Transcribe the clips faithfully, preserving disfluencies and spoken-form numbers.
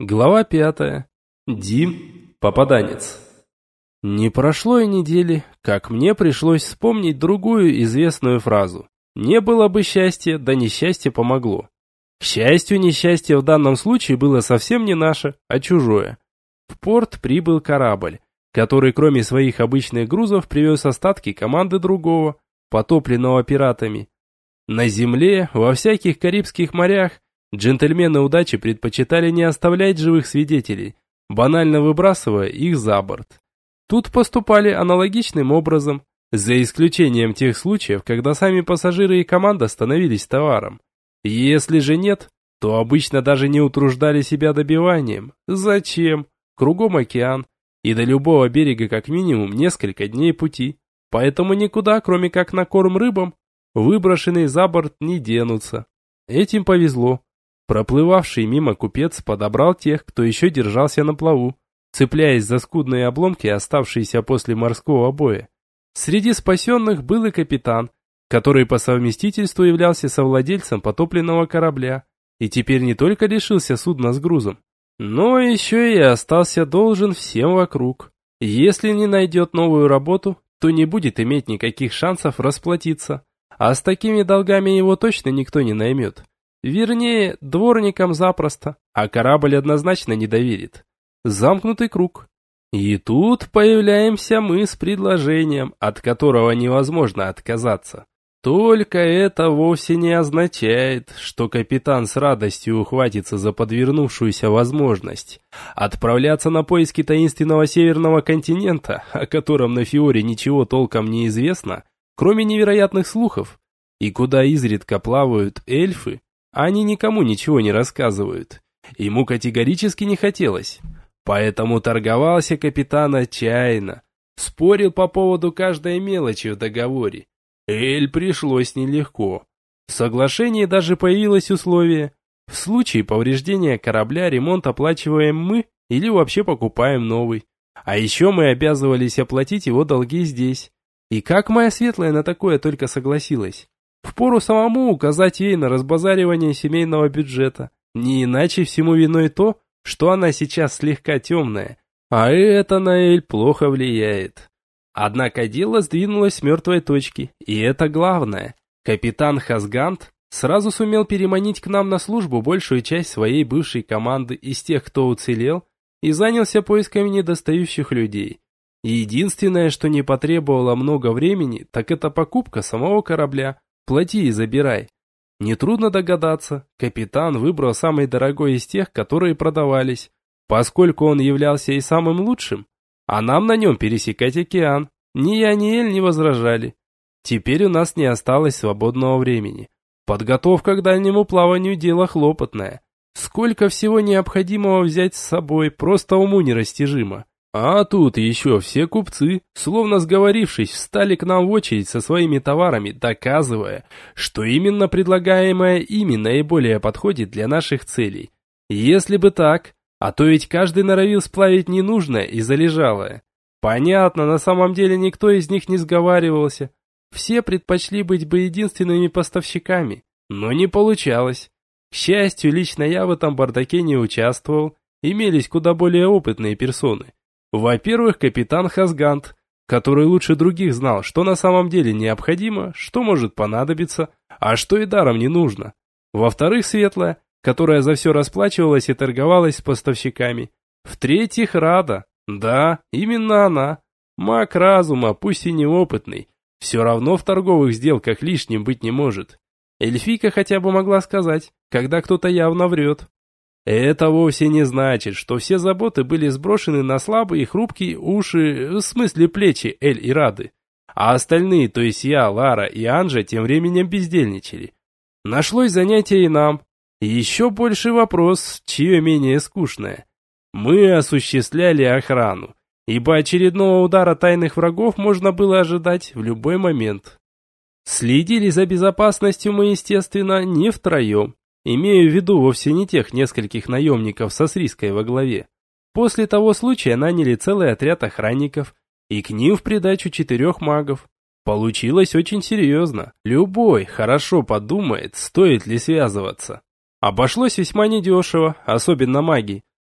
Глава пятая. Дим. Попаданец. Не прошло и недели, как мне пришлось вспомнить другую известную фразу. Не было бы счастья, да несчастье помогло. К счастью, несчастье в данном случае было совсем не наше, а чужое. В порт прибыл корабль, который кроме своих обычных грузов привез остатки команды другого, потопленного пиратами. На земле, во всяких Карибских морях, джентльмены удачи предпочитали не оставлять живых свидетелей, банально выбрасывая их за борт. Тут поступали аналогичным образом, за исключением тех случаев, когда сами пассажиры и команда становились товаром. Если же нет, то обычно даже не утруждали себя добиванием. Зачем? Кругом океан, и до любого берега как минимум несколько дней пути, поэтому никуда, кроме как на корм рыбам, выброшенные за борт не денутся. Этим повезло. Проплывавший мимо купец подобрал тех, кто еще держался на плаву, цепляясь за скудные обломки, оставшиеся после морского боя. Среди спасенных был и капитан, который по совместительству являлся совладельцем потопленного корабля, и теперь не только лишился судна с грузом, но еще и остался должен всем вокруг. Если не найдет новую работу, то не будет иметь никаких шансов расплатиться, а с такими долгами его точно никто не наймет. Вернее, дворникам запросто, а корабль однозначно не доверит. Замкнутый круг. И тут появляемся мы с предложением, от которого невозможно отказаться. Только это вовсе не означает, что капитан с радостью ухватится за подвернувшуюся возможность отправляться на поиски таинственного северного континента, о котором на Фиоре ничего толком не известно, кроме невероятных слухов, и куда изредка плавают эльфы. Они никому ничего не рассказывают. Ему категорически не хотелось. Поэтому торговался капитан отчаянно. Спорил по поводу каждой мелочи в договоре. Эль пришлось нелегко. В соглашении даже появилось условие. В случае повреждения корабля ремонт оплачиваем мы или вообще покупаем новый. А еще мы обязывались оплатить его долги здесь. И как моя светлая на такое только согласилась. Впору самому указать ей на разбазаривание семейного бюджета. Не иначе всему виной то, что она сейчас слегка темная, а это на Эль плохо влияет. Однако дело сдвинулось с мертвой точки, и это главное. Капитан Хасгант сразу сумел переманить к нам на службу большую часть своей бывшей команды из тех, кто уцелел, и занялся поисками недостающих людей. Единственное, что не потребовало много времени, так это покупка самого корабля. Плати и забирай. Нетрудно догадаться, капитан выбрал самый дорогой из тех, которые продавались, поскольку он являлся и самым лучшим, а нам на нем пересекать океан. Ни я, ни Эль не возражали. Теперь у нас не осталось свободного времени. Подготовка к дальнему плаванию – дело хлопотное. Сколько всего необходимого взять с собой, просто уму нерастяжимо. А тут еще все купцы, словно сговорившись, встали к нам в очередь со своими товарами, доказывая, что именно предлагаемое ими наиболее подходит для наших целей. Если бы так, а то ведь каждый норовил сплавить ненужное и залежалое. Понятно, на самом деле никто из них не сговаривался. Все предпочли быть бы единственными поставщиками, но не получалось. К счастью, лично я в этом бардаке не участвовал, имелись куда более опытные персоны. Во-первых, капитан Хасгант, который лучше других знал, что на самом деле необходимо, что может понадобиться, а что и даром не нужно. Во-вторых, Светлая, которая за все расплачивалась и торговалась с поставщиками. В-третьих, Рада. Да, именно она. Маг разума, пусть и неопытный, все равно в торговых сделках лишним быть не может. Эльфийка хотя бы могла сказать, когда кто-то явно врет. Это вовсе не значит, что все заботы были сброшены на слабые и хрупкие уши, в смысле плечи Эль и Рады. А остальные, то есть я, Лара и Анжа, тем временем бездельничали. Нашлось занятие и нам. И еще больше вопрос, чье менее скучное. Мы осуществляли охрану, ибо очередного удара тайных врагов можно было ожидать в любой момент. Следили за безопасностью мы, естественно, не втроем. Имею в виду вовсе не тех нескольких наемников со Сриской во главе. После того случая наняли целый отряд охранников, и к ним в придачу четырех магов. Получилось очень серьезно. Любой хорошо подумает, стоит ли связываться. Обошлось весьма недешево, особенно маги.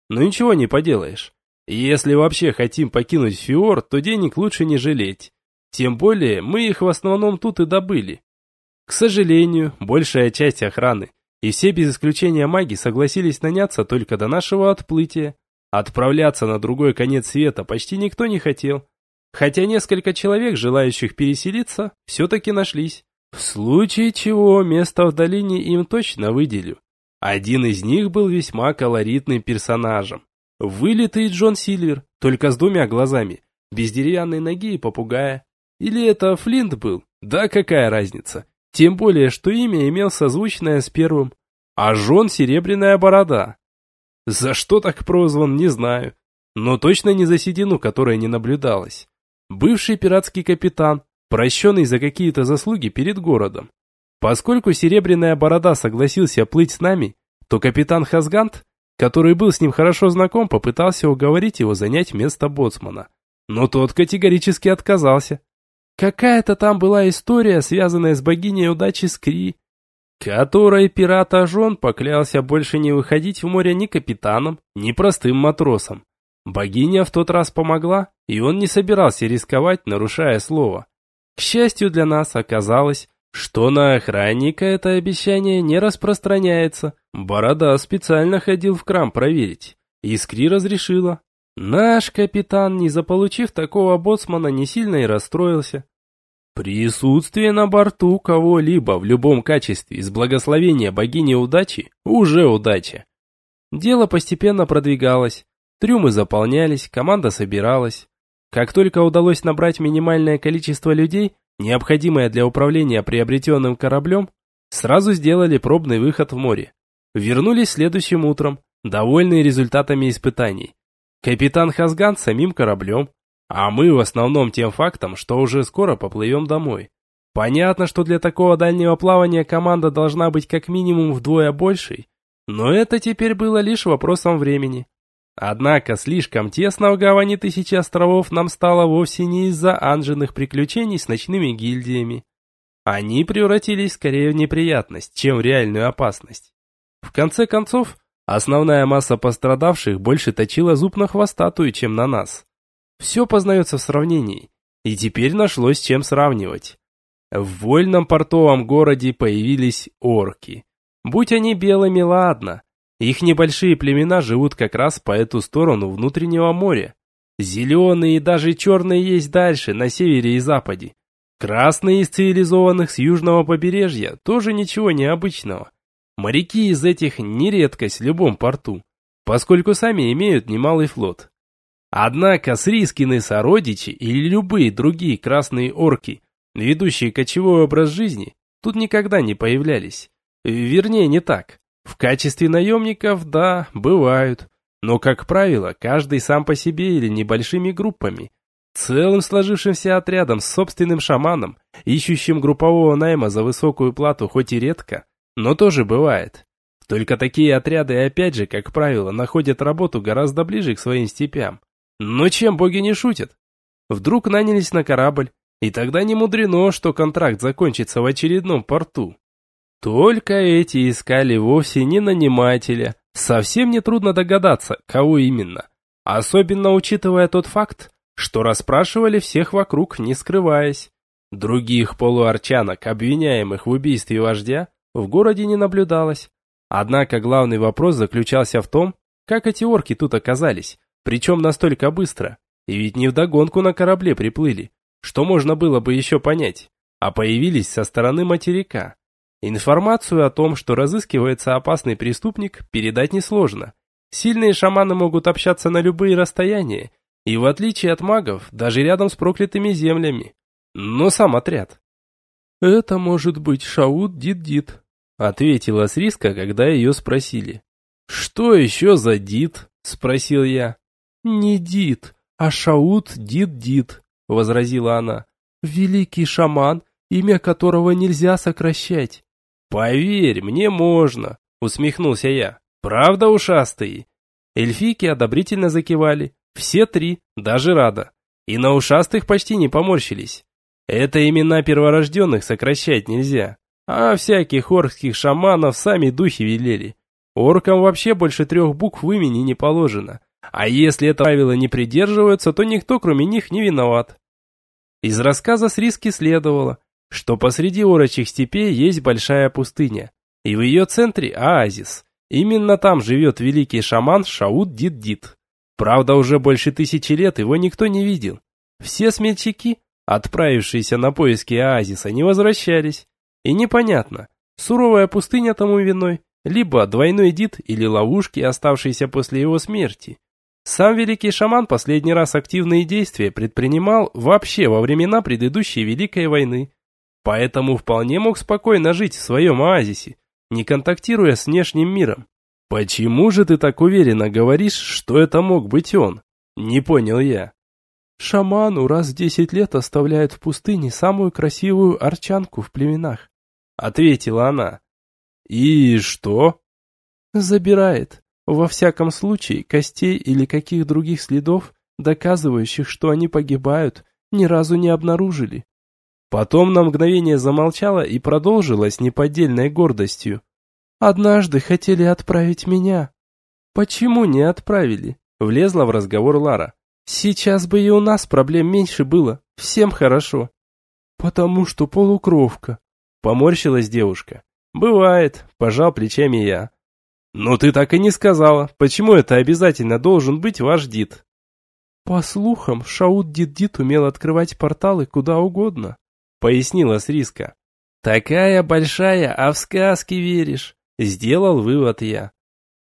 Но ничего не поделаешь. Если вообще хотим покинуть фьорд, то денег лучше не жалеть. Тем более, мы их в основном тут и добыли. К сожалению, большая часть охраны, и все без исключения маги согласились наняться только до нашего отплытия. Отправляться на другой конец света почти никто не хотел. Хотя несколько человек, желающих переселиться, все-таки нашлись. В случае чего место в долине им точно выделю. Один из них был весьма колоритным персонажем. Вылитый Джон Сильвер, только с двумя глазами, без деревянной ноги и попугая. Или это Флинт был? Да какая разница? Тем более, что имя имел созвучное с первым. А Джон Серебряная Борода. За что так прозван, не знаю. Но точно не за седину, которая не наблюдалась. Бывший пиратский капитан, прощенный за какие-то заслуги перед городом. Поскольку Серебряная Борода согласился плыть с нами, то капитан Хасгант, который был с ним хорошо знаком, попытался уговорить его занять место боцмана. Но тот категорически отказался. Какая-то там была история, связанная с богиней удачи Скри, которой пират Ажон поклялся больше не выходить в море ни капитаном, ни простым матросом. Богиня в тот раз помогла, и он не собирался рисковать, нарушая слово. К счастью для нас оказалось, что на охранника это обещание не распространяется. Борода специально ходил в крам проверить. Искри разрешила. Наш капитан, не заполучив такого боцмана, не сильно и расстроился. Присутствие на борту кого-либо в любом качестве из благословения богини удачи уже удача. Дело постепенно продвигалось. Трюмы заполнялись, команда собиралась. Как только удалось набрать минимальное количество людей, необходимое для управления приобретенным кораблем, сразу сделали пробный выход в море. Вернулись следующим утром, довольные результатами испытаний. Капитан Хасган самим кораблем, а мы в основном тем фактом, что уже скоро поплывем домой. Понятно, что для такого дальнего плавания команда должна быть как минимум вдвое большей, но это теперь было лишь вопросом времени. Однако слишком тесно в гавани Тысячи островов нам стало вовсе не из-за Анжиных приключений с ночными гильдиями. Они превратились скорее в неприятность, чем в реальную опасность. В конце концов, основная масса пострадавших больше точила зуб на хвостатую, чем на нас. Все познается в сравнении, и теперь нашлось чем сравнивать. В вольном портовом городе появились орки. Будь они белыми, ладно. Их небольшие племена живут как раз по эту сторону внутреннего моря. Зеленые и даже черные есть дальше, на севере и западе. Красные из цивилизованных с южного побережья тоже ничего необычного. Моряки из этих не редкость в любом порту, поскольку сами имеют немалый флот. Однако Срискины сородичи или любые другие красные орки, ведущие кочевой образ жизни, тут никогда не появлялись. Вернее, не так. В качестве наемников, да, бывают. Но, как правило, каждый сам по себе или небольшими группами. Целым сложившимся отрядом с собственным шаманом, ищущим группового найма за высокую плату хоть и редко, но тоже бывает. Только такие отряды опять же, как правило, находят работу гораздо ближе к своим степям. Но чем боги не шутят? Вдруг нанялись на корабль, и тогда не мудрено, что контракт закончится в очередном порту. Только эти искали вовсе не нанимателя. Совсем нетрудно догадаться, кого именно. Особенно учитывая тот факт, что расспрашивали всех вокруг, не скрываясь. Других полуарчанок, обвиняемых в убийстве вождя, в городе не наблюдалось. Однако главный вопрос заключался в том, как эти орки тут оказались, причем настолько быстро. И ведь не вдогонку на корабле приплыли, что можно было бы еще понять, а появились со стороны материка. Информацию о том, что разыскивается опасный преступник, передать несложно. Сильные шаманы могут общаться на любые расстояния, и в отличие от магов, даже рядом с проклятыми землями. Но сам отряд. «Это может быть Шаут Дид-Дид», — ответила Сриска, когда ее спросили. «Что еще за Дид?» — спросил я. «Не Дид, а Шаут Дид-Дид», — возразила она. «Великий шаман, имя которого нельзя сокращать». «Поверь, мне можно», — усмехнулся я. «Правда, ушастые?» Эльфийки одобрительно закивали. Все три, даже Рада. И на ушастых почти не поморщились. Это имена перворожденных сокращать нельзя. А всяких оркских шаманов сами духи велели. Оркам вообще больше трех букв в имени не положено. А если это правило не придерживаются, то никто кроме них не виноват. Из рассказа с Риски следовало, что посреди орочих степей есть большая пустыня, и в ее центре оазис. Именно там живет великий шаман Шаут-Дид-Дид. Правда, уже больше тысячи лет его никто не видел. Все смельчаки, отправившиеся на поиски оазиса, не возвращались. И непонятно, суровая пустыня тому виной, либо двойной Дид или ловушки, оставшиеся после его смерти. Сам великий шаман последний раз активные действия предпринимал вообще во времена предыдущей Великой войны. Поэтому вполне мог спокойно жить в своем оазисе, не контактируя с внешним миром. «Почему же ты так уверенно говоришь, что это мог быть он?» Не понял я. Шаману раз в десять лет оставляют в пустыне самую красивую арчанку в племенах, ответила она. И что? Забирает. Во всяком случае, костей или каких других следов, доказывающих, что они погибают, ни разу не обнаружили. Потом на мгновение замолчала и продолжила с неподдельной гордостью. Однажды хотели отправить меня. Почему не отправили? Влезла в разговор Лара. Сейчас бы и у нас проблем меньше было, всем хорошо. Потому что полукровка. Поморщилась девушка. Бывает, пожал плечами я. Но ты так и не сказала, почему это обязательно должен быть ваш Дид? По слухам, Шаут-Дид-Дид умел открывать порталы куда угодно, пояснила Сриска. Такая большая, а в сказки веришь, сделал вывод я.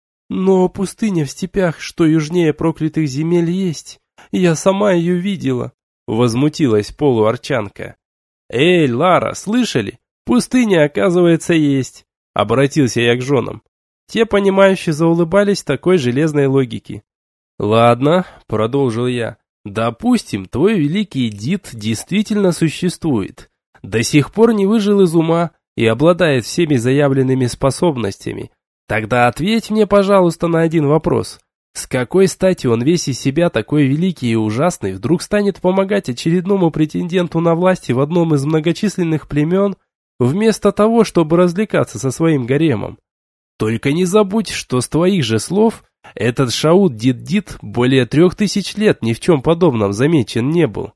Но пустыня в степях, что южнее проклятых земель, есть. Я сама ее видела, возмутилась полуарчанка. Эй, Лара, слышали? Пустыня, оказывается, есть, обратился я к женам. Те, понимающие, заулыбались такой железной логике. «Ладно», — продолжил я, — «допустим, твой великий Дид действительно существует, до сих пор не выжил из ума и обладает всеми заявленными способностями. Тогда ответь мне, пожалуйста, на один вопрос. С какой стати он весь из себя такой великий и ужасный вдруг станет помогать очередному претенденту на власть в одном из многочисленных племен, вместо того, чтобы развлекаться со своим гаремом? Только не забудь, что с твоих же слов этот Шаут-Дид-Дид более трех тысяч лет ни в чем подобном замечен не был.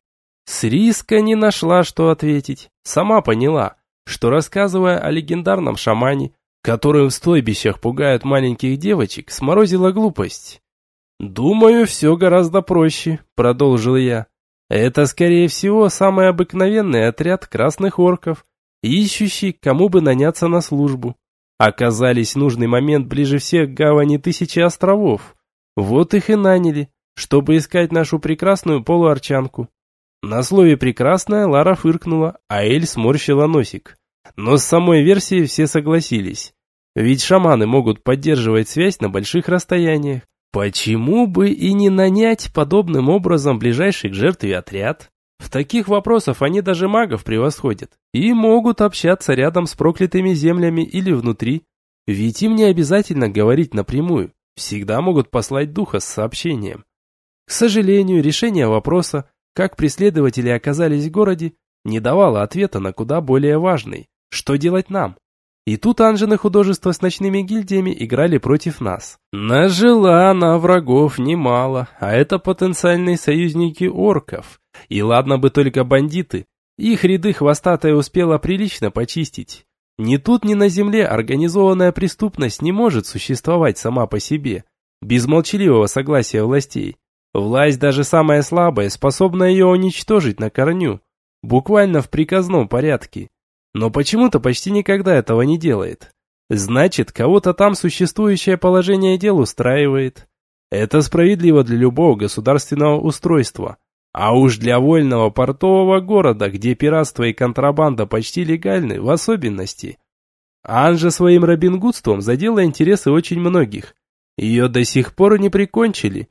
Сриска не нашла, что ответить. Сама поняла, что, рассказывая о легендарном шамане, которым в стойбищах пугают маленьких девочек, сморозила глупость. «Думаю, все гораздо проще», — продолжил я. «Это, скорее всего, самый обыкновенный отряд красных орков, ищущий, кому бы наняться на службу. Оказались в нужный момент ближе всех к гавани Тысячи островов. Вот их и наняли, чтобы искать нашу прекрасную полуарчанку». На слове «прекрасная» Лара фыркнула, а Эль сморщила носик. Но с самой версией все согласились. Ведь шаманы могут поддерживать связь на больших расстояниях. Почему бы и не нанять подобным образом ближайший к жертве отряд? В таких вопросах они даже магов превосходят и могут общаться рядом с проклятыми землями или внутри. Ведь им не обязательно говорить напрямую, всегда могут послать духа с сообщением. К сожалению, решение вопроса, как преследователи оказались в городе, не давало ответа на куда более важный. Что делать нам? И тут Анжины художества с ночными гильдиями играли против нас. Нажила она врагов немало, а это потенциальные союзники орков. И ладно бы только бандиты, их ряды хвостатая успела прилично почистить. Ни тут, ни на земле организованная преступность не может существовать сама по себе, без молчаливого согласия властей. Власть, даже самая слабая, способна ее уничтожить на корню, буквально в приказном порядке. Но почему-то почти никогда этого не делает. Значит, кого-то там существующее положение дел устраивает. Это справедливо для любого государственного устройства. А уж для вольного портового города, где пиратство и контрабанда почти легальны, в особенности. Анжа своим робингудством задела интересы очень многих. Ее до сих пор не прикончили.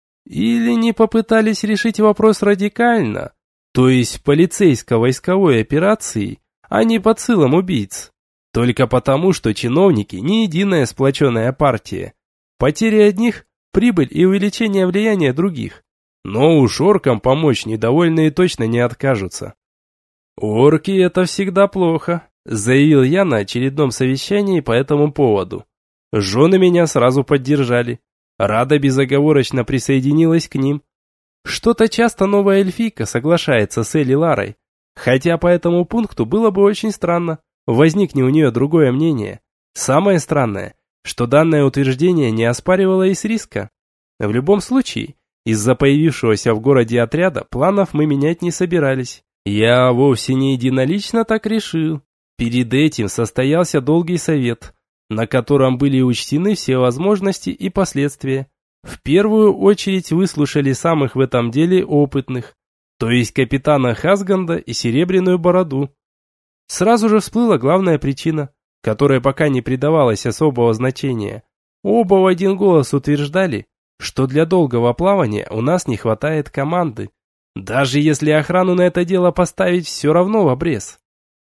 Или не попытались решить вопрос радикально, то есть полицейско-войсковой операцией, а не под силом убийц. Только потому, что чиновники не единая сплоченная партия. Потери одних – прибыль и увеличение влияния других. Но уж оркам помочь недовольные точно не откажутся. «Орки – это всегда плохо», – заявил я на очередном совещании по этому поводу. Жены меня сразу поддержали. Рада безоговорочно присоединилась к ним. Что-то часто новая эльфийка соглашается с Элли Ларой, хотя по этому пункту было бы очень странно, возникне у нее другое мнение. Самое странное, что данное утверждение не оспаривало и с риска. В любом случае, из-за появившегося в городе отряда планов мы менять не собирались. Я вовсе не единолично так решил. Перед этим состоялся долгий совет, на котором были учтены все возможности и последствия. В первую очередь выслушали самых в этом деле опытных, то есть капитана Хасганда и Серебряную Бороду. Сразу же всплыла главная причина, которой пока не придавалось особого значения. Оба в один голос утверждали, что для долгого плавания у нас не хватает команды. Даже если охрану на это дело поставить, все равно в обрез.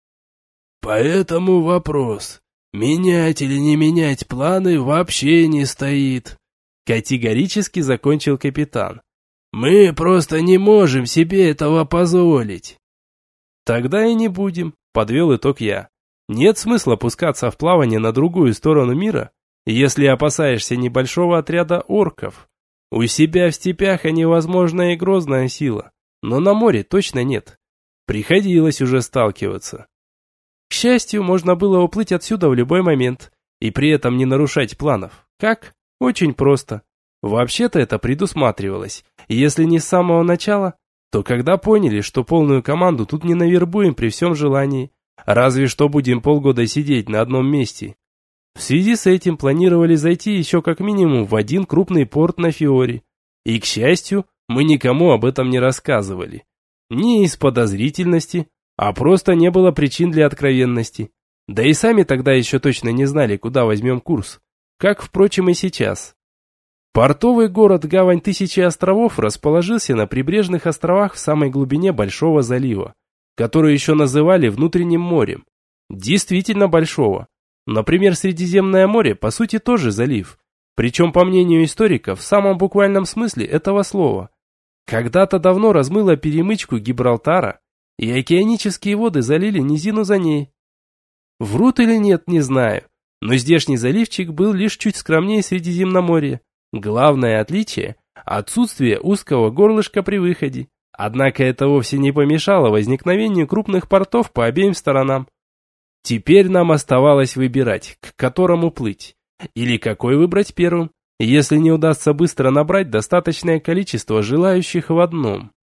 Поэтому вопрос, менять или не менять планы, вообще не стоит. Категорически закончил капитан. Мы просто не можем себе этого позволить. Тогда и не будем, подвел итог я. Нет смысла пускаться в плавание на другую сторону мира, если опасаешься небольшого отряда орков. У себя в степях они, возможно, и грозная сила, но на море точно нет. Приходилось уже сталкиваться. К счастью, можно было уплыть отсюда в любой момент, и при этом не нарушать планов. Как? Очень просто. Вообще-то это предусматривалось. Если не с самого начала, то когда поняли, что полную команду тут не навербуем при всем желании, разве что будем полгода сидеть на одном месте. В связи с этим планировали зайти еще как минимум в один крупный порт на Фиоре. И, к счастью, мы никому об этом не рассказывали. Не из подозрительности, а просто не было причин для откровенности. Да и сами тогда еще точно не знали, куда возьмем курс. Как, впрочем, и сейчас. Портовый город-гавань Тысячи островов расположился на прибрежных островах в самой глубине Большого залива, который еще называли внутренним морем. Действительно большого. Например, Средиземное море, по сути, тоже залив. Причем, по мнению историков, в самом буквальном смысле этого слова. Когда-то давно размыло перемычку Гибралтара, и океанические воды залили низину за ней. Врут или нет, не знаю, но здешний заливчик был лишь чуть скромнее Средиземноморья. Главное отличие – отсутствие узкого горлышка при выходе. Однако это вовсе не помешало возникновению крупных портов по обеим сторонам. Теперь нам оставалось выбирать, к которому плыть, или какой выбрать первым, если не удастся быстро набрать достаточное количество желающих в одном.